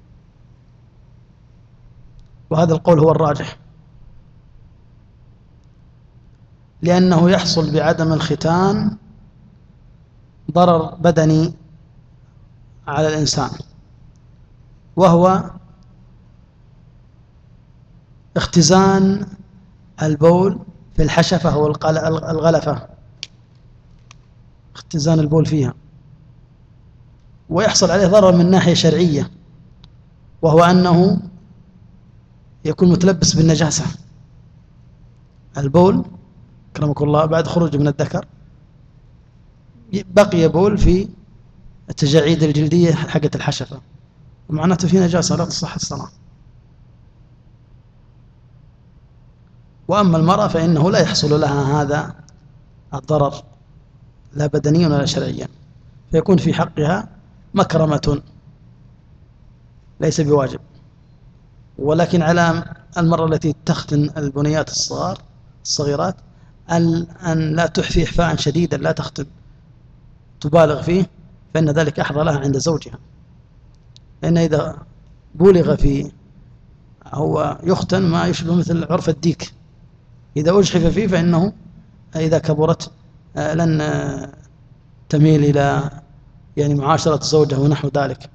وهذا القول هو الراجح، لأنه يحصل بعدم الختان ضرر بدني على الإنسان، وهو اختزان البول في الحشفة أو الغلفة، اختزان البول فيها، ويحصل عليه ضرر من ناحية شرعية، وهو أنه يكون متلبس بالنجاسة. البول كرمك الله بعد خروج من الذكر بقي بول في التجاعيد الجلدية حقت الحشفة، ومعناته في نجاسة لا تصح الصلاة. وأما المرأة فإنه لا يحصل لها هذا الضرر لا بدنيا ولا شرعيا، فيكون في حقها مكرمة ليس بواجب. ولكن على المرأة التي تختن البنيات الصغار الصغيرات أن لا تحفي إحفاء شديدا، لا تختن تبالغ فيه، فإن ذلك أحظى لها عند زوجها. لأن إذا بولغ فيه هو يختن ما يشبه مثل عرف الديك، إذا أجحف فيه فإنه إذا كبرت لن تميل إلى يعني معاشرة زوجها ونحو ذلك.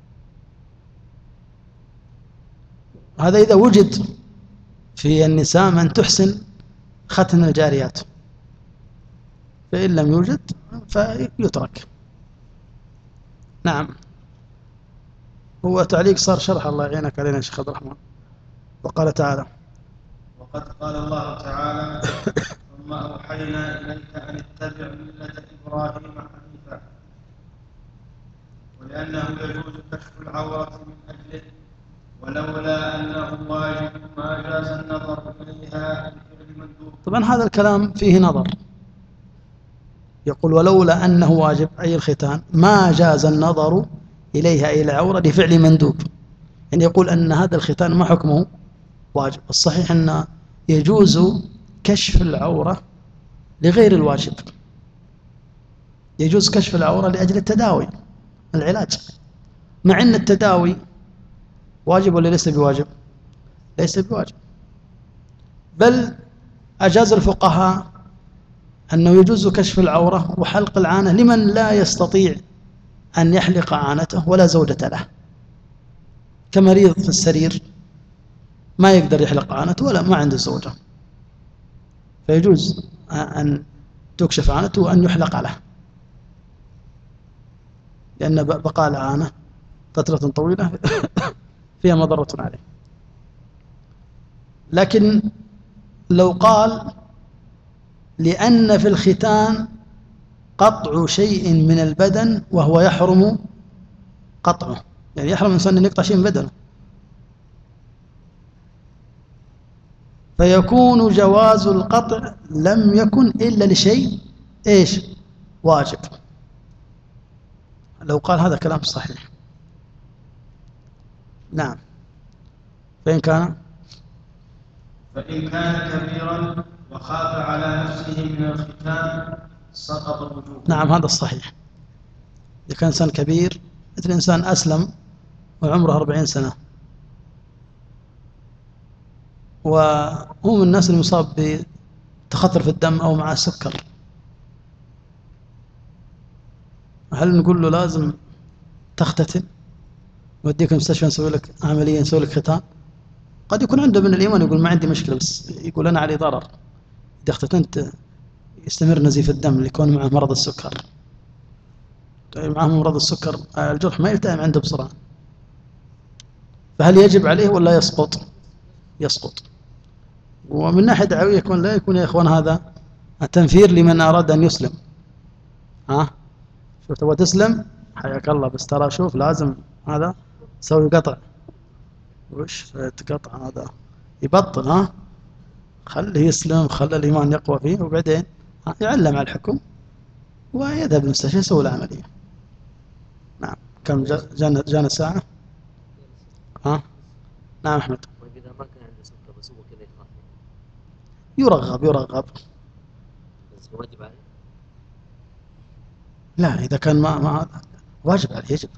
هذا إذا وجد في النساء من تحسن ختن الجاريات، فإن لم يوجد فيترك. نعم. هو تعليق صار شرح، الله يعينك علينا يا شيخ عبد الرحمن. وقال تعالى: وقد قال الله تعالى: ثم أوحينا إليك أن اتبع ملة إبراهيم حنيفا، ولأنه يجوز كشف العورة من أجله، ولولا أنه واجب ما جاز النظر إليها بفعل مندوب. طبعا هذا الكلام فيه نظر. يقول ولولا أنه واجب أي الختان ما جاز النظر إليها إلى العورة لفعل مندوب، يعني يقول أن هذا الختان ما حكمه واجب. الصحيح أن يجوز كشف العورة لغير الواجب، يجوز كشف العورة لأجل التداوي العلاج، مع أن التداوي واجب ولا ليس بواجب؟ ليس بواجب، بل أجاز الفقهاء أنه يجوز كشف العورة وحلق العانة لمن لا يستطيع أن يحلق عانته ولا زوجة له، كمريض في السرير ما يقدر يحلق عانته ولا ما عنده زوجة، فيجوز أن تكشف عانته وأن يحلق له، لأن بقاء العانة فترة طويلة فيها مضرة عليه. لكن لو قال لأن في الختان قطع شيء من البدن وهو يحرم قطعه، يعني يحرم الإنسان أن يقطع شيء من بدنه، فيكون جواز القطع لم يكن إلا لشيء إيش؟ واجب. لو قال هذا كلام صحيح. نعم. فإن كان فإن كان كبيرا وخاف على نفسه من الختان سقط الوجوب. نعم هذا الصحيح. إذا كان إنسان كبير مثل إنسان أسلم وعمره أربعين سنة وهو من الناس المصاب بتخثر في الدم أو مع السكر، هل نقول له لازم تختتن وديك المستشفى نسوي لك عملية نسوي لك ختان؟ قد يكون عنده من الإيمان يقول ما عندي مشكلة، بس يقول أنا علي ضرر إذا اختتنت يستمر نزيف الدم اللي يكون معه مرض السكر. معه مرض السكر الجرح ما يلتئم عنده بسرعة، فهل يجب عليه ولا يسقط؟ يسقط. ومن ناحية دعوية يكون لا يكون يا إخوان هذا التنفير لمن أراد أن يسلم. ها شوف تبغى تسلم حياك الله، بس ترى شوف لازم هذا سوي قطع. وش تقطع هذا؟ يبطل. ها خليه يسلم، خلى الإيمان يقوى فيه، وبعدين يعلم على الحكم ويذهب للمستشفى يسوي العملية. نعم. كم جانا جانا ساعة؟ ها؟ نعم أحمد. طيب إذا ما كان عنده سكر بس هو كذا يخاف يرغب يرغب بس واجب عليه؟ لا، إذا كان ما ما واجب عليه، يجب.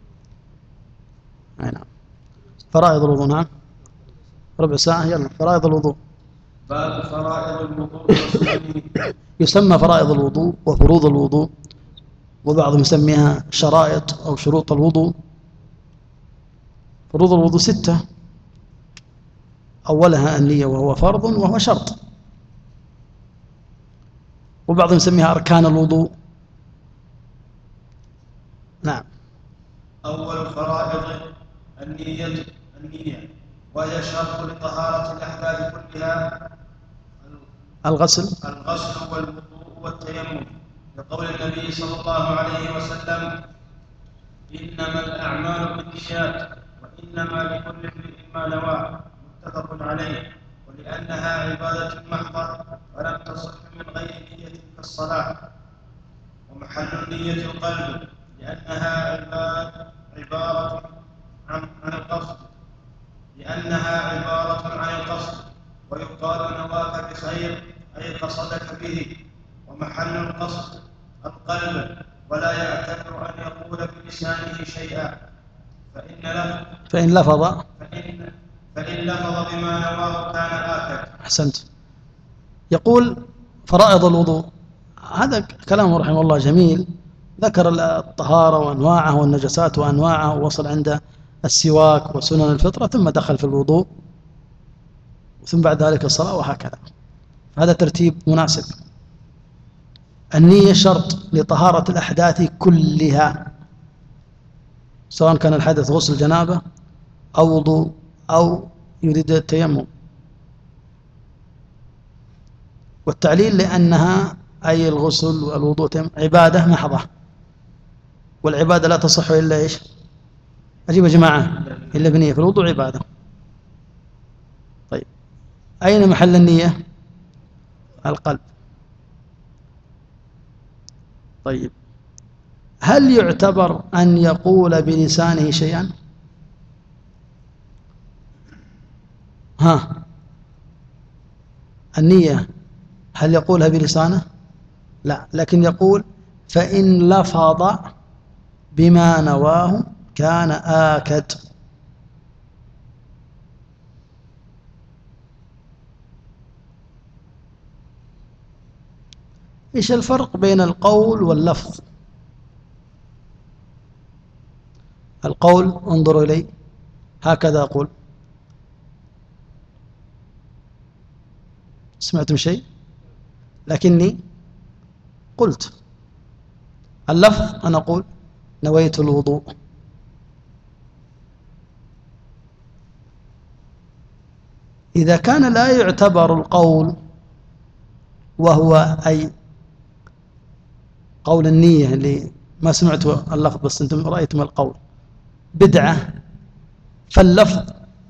أي نعم. فرائض الوضوء. نعم، ربع ساعة. يلا، فرائض الوضوء. باب فرائض الوضوء والسنن. يسمى فرائض الوضوء وفروض الوضوء، وبعضهم يسميها شرائط أو شروط الوضوء. فروض الوضوء ستة، أولها النية وهو فرض وهو شرط، وبعضهم يسميها أركان الوضوء. نعم. أول فرائض النية النية وهي شرط لطهارة الأحداث كلها، الغسل الغسل والوضوء والتيمم، لقول النبي صلى الله عليه وسلم: إنما الأعمال بالنيات وإنما لكل امرئ ما نوى، متفق عليه. ولأنها عبادة محضة ولم تصح من غير نية كالصلاة، ومحل النية القلب، لأنها عبارة عن القصد لأنها عبارة عن القصد ويقال نواك بخير أي قصدك به، ومحل القصد القلب، ولا يعتبر أن يقول بلسانه شيئا، فإن له فإن لفظ فإن, فإن لفظ بما نواه كان آكد. أحسنت. يقول فرائض الوضوء، هذا كلامه رحمه الله جميل، ذكر الطهارة وأنواعها والنجسات وأنواعها، ووصل عند السواك وسنن الفطرة، ثم دخل في الوضوء، ثم بعد ذلك الصلاة، وهكذا. هذا ترتيب مناسب. النية شرط لطهارة الأحداث كلها، سواء كان الحدث غسل جنابة أو وضوء أو يريد التيمم. والتعليل لأنها أي الغسل والوضوء عبادة محضة، والعبادة لا تصح إلا إيش؟ أجيب يا جماعة، إلا بنية. في الوضوء عبادة. طيب، أين محل النية؟ القلب. طيب، هل يعتبر أن يقول بلسانه شيئا؟ ها، النية هل يقولها بلسانه؟ لا، لكن يقول فإن لفظ بما نواه كان آكد. إيش الفرق بين القول واللفظ؟ القول، انظروا إلي، هكذا أقول. سمعتم شيء؟ لكني قلت. اللفظ أنا أقول نويت الوضوء. إذا كان لا يعتبر القول، وهو أي قول النية اللي ما سمعت اللفظ بس أنتم رأيتم القول، بدعة، فاللفظ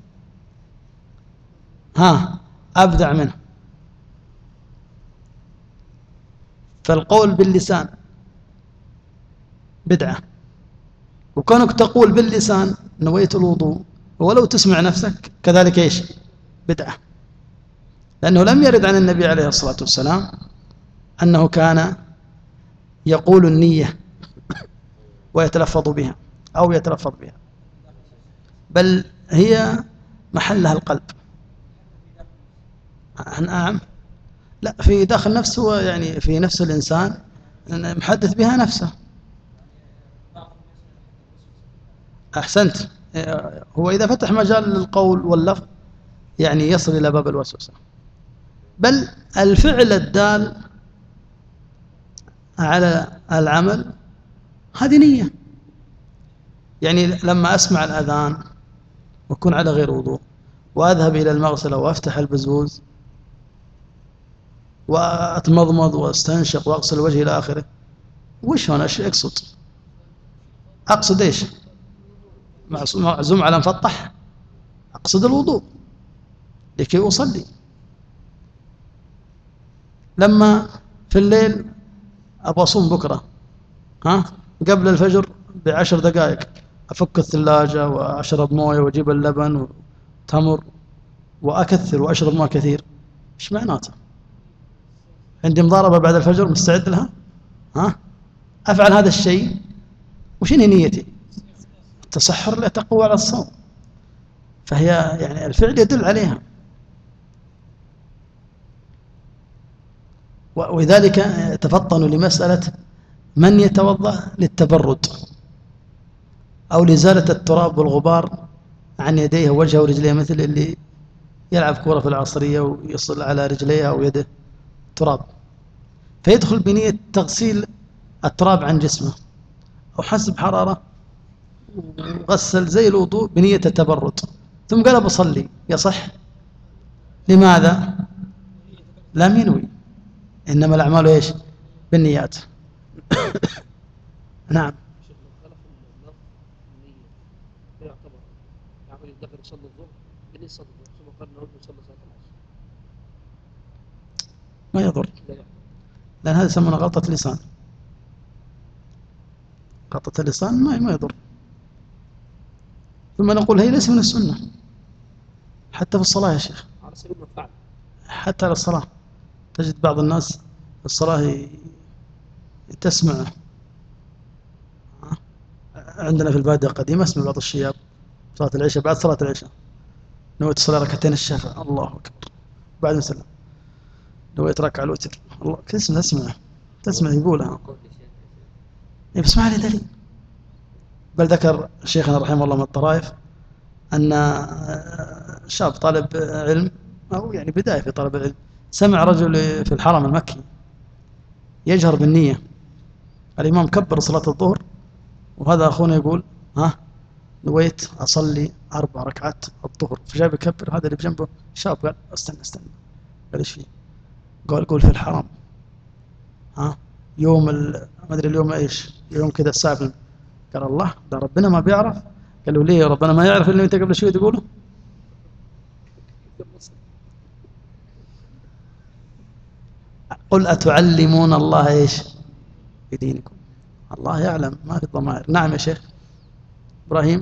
ها أبدع منه. فالقول باللسان بدعة، وكونك تقول باللسان نويت الوضوء ولو تسمع نفسك كذلك إيش؟ بدعة، لأنه لم يرد عن النبي عليه الصلاة والسلام أنه كان يقول النية ويتلفظ بها أو يتلفظ بها، بل هي محلها القلب. نعم، لا، في داخل نفسه، يعني في نفس الإنسان محدث بها نفسه. أحسنت. هو إذا فتح مجال للقول واللفظ يعني يصل إلى باب الوسوسة. بل الفعل الدال على العمل هذه نية. يعني لما أسمع الأذان وأكون على غير وضوء وأذهب إلى المغسلة وأفتح البزوز وأتمضمض واستنشق وأغسل وجهي إلى آخره، وش هنا ايش أقصد؟ أقصد إيش؟ معزوم على مفطح؟ أقصد الوضوء لكي أصلي. لما في الليل أبغى أصوم بكرة، ها، قبل الفجر بعشر دقائق أفك الثلاجة وأشرب موية وأجيب اللبن وتمر وأكثر وأشرب ماء كثير، إيش معناته؟ عندي مضاربة بعد الفجر مستعد لها؟ ها؟ أفعل هذا الشيء وشين نيتي؟ التسحر لتقوى على الصوم، فهي يعني الفعل يدل عليها. ولذلك تفطنوا لمسألة من يتوضأ للتبرد أو لإزالة التراب والغبار عن يديه ووجهه ورجليه، مثل اللي يلعب كرة في العصرية ويصل على رجليه أو يده تراب، فيدخل بنية تغسيل التراب عن جسمه أو حسب حرارة وغسل زي الوضوء بنية التبرد، ثم قال بصلي، يصح؟ لماذا؟ لم ينوي، إنما الأعمال إيش؟ بالنيات. نعم. ما يضر، لأن هذا يسمونه غلطة لسان، غلطة اللسان ما ما يضر. ثم نقول هي ليس من السنة حتى في الصلاة يا شيخ، حتى على الصلاة تجد بعض الناس في الصلاة تسمع، عندنا في البادية القديمة اسمع بعض الشياب صلاة العشاء، بعد صلاة العشاء نويت صلاة ركعتين الشفع، الله أكبر، بعد مسلم نويت ركعة الوتر، الله تسمع تسمع تسمع يقولها، بس ما عليه دليل. بل ذكر شيخنا رحمه الله من الطرائف أن شاب طالب علم أو يعني بداية في طلب العلم سمع رجل في الحرم المكي يجهر بالنية، الإمام كبر صلاة الظهر وهذا أخونا يقول ها نويت أصلي أربع ركعات الظهر، فجاب يكبر، هذا اللي بجنبه شاب قال استنى استنى، قال إيش فيه؟ قال قول في الحرم ها يوم ما أدري اليوم إيش، يوم كذا السابع، قال الله ده ربنا ما بيعرف؟ قال له ليه ربنا ما يعرف اللي أنت قبل شوي تقوله؟ قل أتعلمون الله إيش بدينكم، الله يعلم ما في الضمائر. نعم يا شيخ إبراهيم.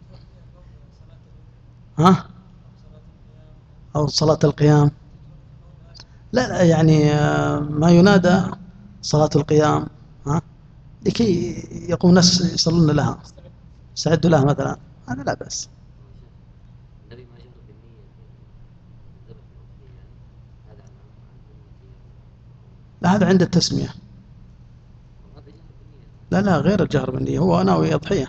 ها أو صلاة القيام، لا لا يعني ما ينادى صلاة القيام ها لكي يقوم الناس يصلون لها يستعدوا لها مثلا، هذا لا بأس. لا هذا عند التسمية، لا لا غير الجهر بالنية، هو ناوي أضحية.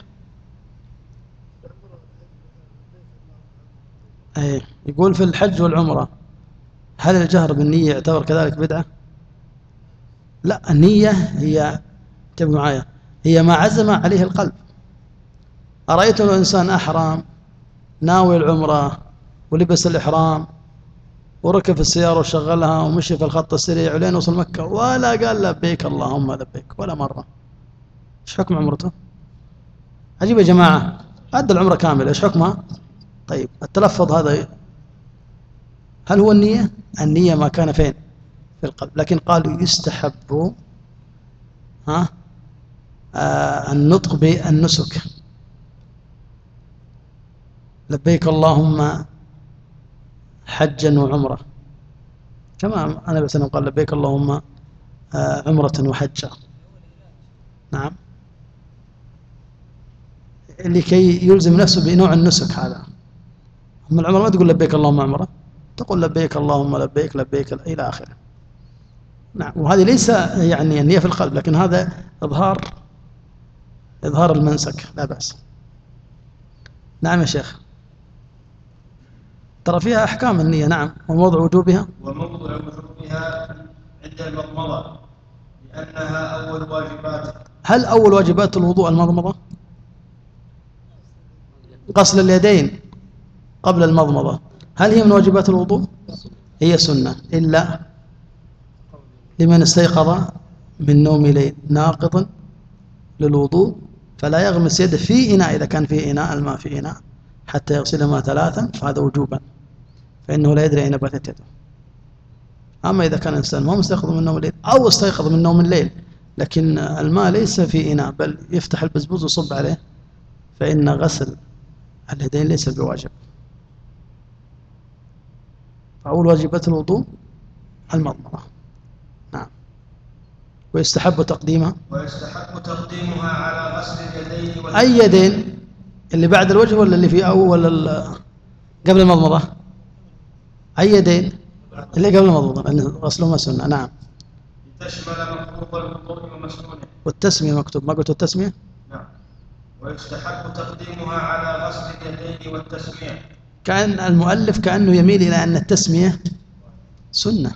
أي يقول في الحج والعمرة هل الجهر بالنية يعتبر كذلك بدعة؟ لا، النية هي تبقى معايا هي ما عزم عليه القلب. أرأيت لو إنسان أحرام ناوي العمرة ولبس الإحرام وركب في السيارة وشغلها ومشي في الخط السريع ولين وصل مكة ولا قال لبيك اللهم لبيك ولا مرة، إيش حكم عمرته؟ عجيب يا جماعة، أدى العمرة كاملة، إيش حكمها؟ طيب التلفظ هذا هل هو النية؟ النية ما كان فين؟ في القلب، لكن قالوا يستحب ها آه النطق بالنسك، لبيك اللهم حجا وعمرة، كما أنا بس قال لبيك اللهم آه عمرة وحجا. نعم، لكي يلزم نفسه بنوع النسك هذا. أما العمرة ما تقول لبيك اللهم عمرة، تقول لبيك اللهم لبيك لبيك إلى آخره. نعم، وهذه ليس يعني النية في القلب، لكن هذا إظهار إظهار المنسك، لا بأس. نعم يا شيخ، ترى فيها أحكام النية. نعم، وموضع وجوبها وموضع وجوبها عند المضمضة لأنها أول واجبات. هل أول واجبات الوضوء المضمضة؟ غسل اليدين قبل المضمضة هل هي من واجبات الوضوء؟ هي سنة، إلا لمن استيقظ من نوم ليل ناقض للوضوء فلا يغمس يده في إناء، إذا كان في إناء الماء في إناء حتى يغسلهما ثلاثا فهذا وجوبا، فإنه لا يدري أين باتت يده. أما إذا كان الإنسان ما مستيقظ من نوم الليل أو استيقظ من نوم الليل لكن الماء ليس في إناء بل يفتح البزبوز ويصب عليه فإن غسل اليدين ليس بواجب. فأول واجبات الوضوء المضمضة. نعم. ويستحب تقديمها ويستحب تقديمها على غسل اليدين. أي يدين؟ اللي بعد الوجه ولا اللي في أول ال... قبل المضمضة؟ أي يدين؟ اللي قبل المضمضة لأن غسلهما سنة. نعم. لتشمل مفروض الوضوء ومسنونه. والتسمية مكتوب، ما قلت التسمية؟ نعم. ويستحب تقديمها على غسل اليدين والتسمية. كأن المؤلف كأنه يميل إلى أن التسمية سنة.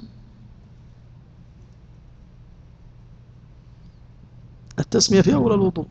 التسمية في أول الوضوء،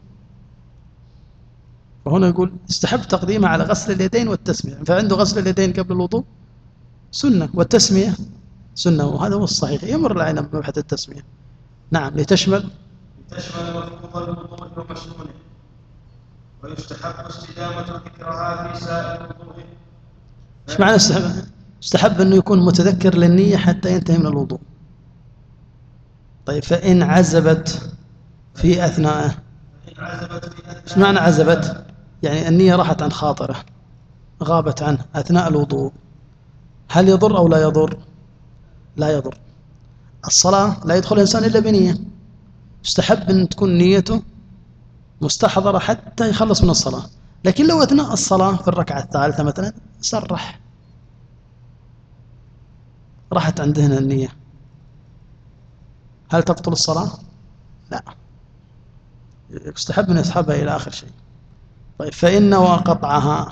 وهنا يقول استحب تقديمها على غسل اليدين والتسمية، فعنده غسل اليدين قبل الوضوء سنة والتسمية سنة، وهذا هو الصحيح. يمر العين بمبحث التسمية. نعم. لتشمل لتشمل مفروض الوضوء ومسنونه. ويستحب استدامة ذكرها في سائر الوضوء. ايش معنى استحب؟ استحب أنه يكون متذكر للنية حتى ينتهي من الوضوء. طيب فإن عزبت في أثناءه، ايش معنى عزبت؟ يعني النية راحت عن خاطره، غابت عنه أثناء الوضوء، هل يضر أو لا يضر؟ لا يضر. الصلاة لا يدخل الإنسان إلا بنية، يستحب أن تكون نيته مستحضرة حتى يخلص من الصلاة. لكن لو أثناء الصلاة في الركعة الثالثة مثلا سرح، راحت عندهن النية، هل تبطل الصلاة؟ لا، يستحب أن يسحبها إلى آخر شيء. طيب فإن وقطعها،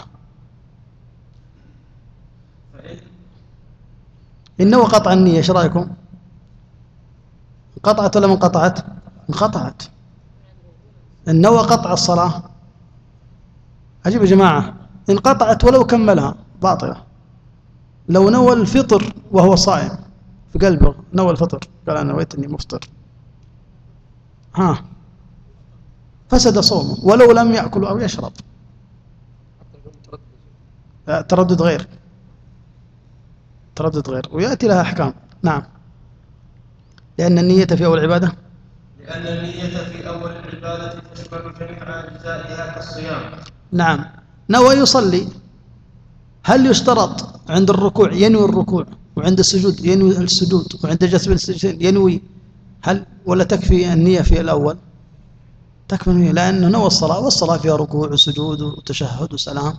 إن وقطع النية إيش رأيكم؟ انقطعت ولا ما انقطعت؟ انقطعت. إن وقطع الصلاة، عجيب يا جماعة، انقطعت ولو كملها باطلة. لو نوى الفطر وهو صائم في قلبه، نوى الفطر قال أنا نويت أني مفطر، ها فسد صومه ولو لم يأكل أو يشرب. تردد غير تردد غير ويأتي لها أحكام. نعم. لأن النية في أول العبادة لأن النية في أول العبادة تشمل جميع أجزائها كالصيام. نعم. نوى يصلي، هل يشترط عند الركوع ينوي الركوع، وعند السجود ينوي السجود، وعند جسم السجود ينوي، هل ولا تكفي النية في الأول؟ تكفي النية، لأنه نوى الصلاة، والصلاة فيها ركوع وسجود وتشهد وسلام.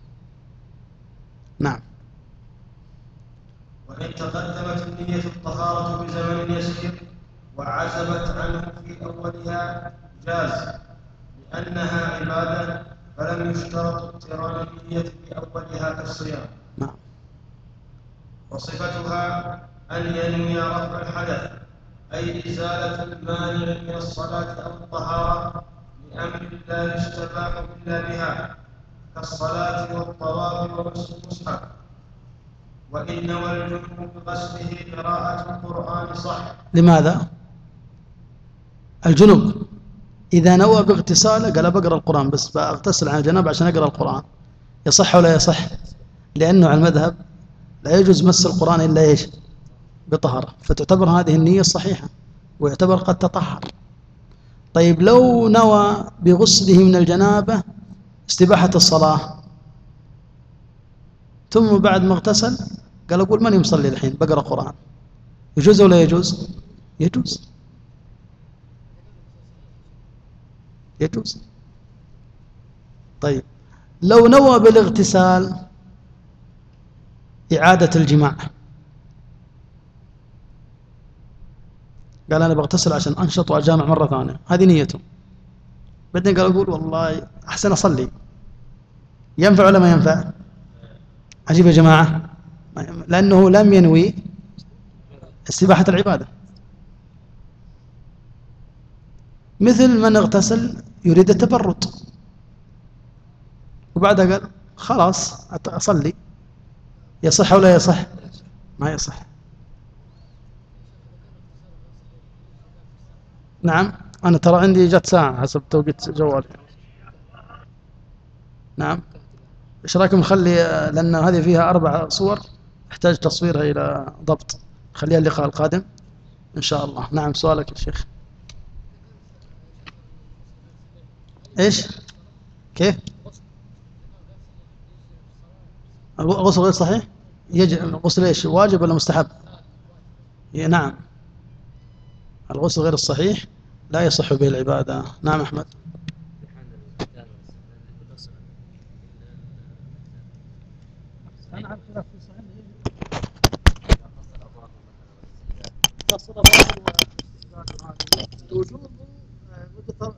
نعم. وإن تقدمت النية الطهارة بزمن يسير وعزبت عنه في أولها جاز، لأنها عبادة فلم يشترط اقتران النية في أولها كالصيام. نعم. وصفتها أن ينوي رفع الحدث، أي إزالة المانع من الصلاة أو الطهارة لأمر لا يستباح إلا بها، كالصلاة والطواف ومس المصحف. وإن نوى الجنوب بغسله قراءة القرآن صح. لماذا؟ الجنوب إذا نوى باغتساله قال بقرأ القرآن، بس بأغتسل عن الجنابة عشان أقرأ القرآن، يصح ولا يصح؟ لأنه على المذهب لا يجوز مس القرآن إلا إيش؟ بطهارة، فتعتبر هذه النية الصحيحة ويعتبر قد تطهر. طيب لو نوى بغسله من الجنابة استباحة الصلاة، ثم بعد ما اغتسل قال أقول ماني مصلي الحين بقرأ قرآن، يجوز ولا يجوز؟ يجوز يجوز. طيب لو نوى بالاغتسال إعادة الجماع، قال أنا بغتسل عشان أنشط وأجامع مرة ثانية، هذه نيته، بعدين قال أقول والله أحسن أصلي، ينفع ولا ما ينفع؟ عجيب يا جماعة، لأنه لم ينوي استباحة العبادة. مثل من اغتسل يريد التبرد وبعدها قال خلاص أصلي، يصح ولا يصح؟ ما يصح. نعم. أنا ترى عندي جت ساعة حسب توقيت جوالي. نعم. إيش رأيكم نخلي، لأن هذه فيها أربع صور يحتاج تصويرها إلى ضبط، خليها اللقاء القادم إن شاء الله. نعم. سؤالك يا شيخ. إيش؟ كيف؟ الغسل غير صحيح؟ يجب الغسل ايش؟ واجب ولا مستحب؟ إيه نعم، الغسل غير الصحيح لا يصح به العبادة. نعم أحمد. أنا عارف خلاف في صحيح وجوب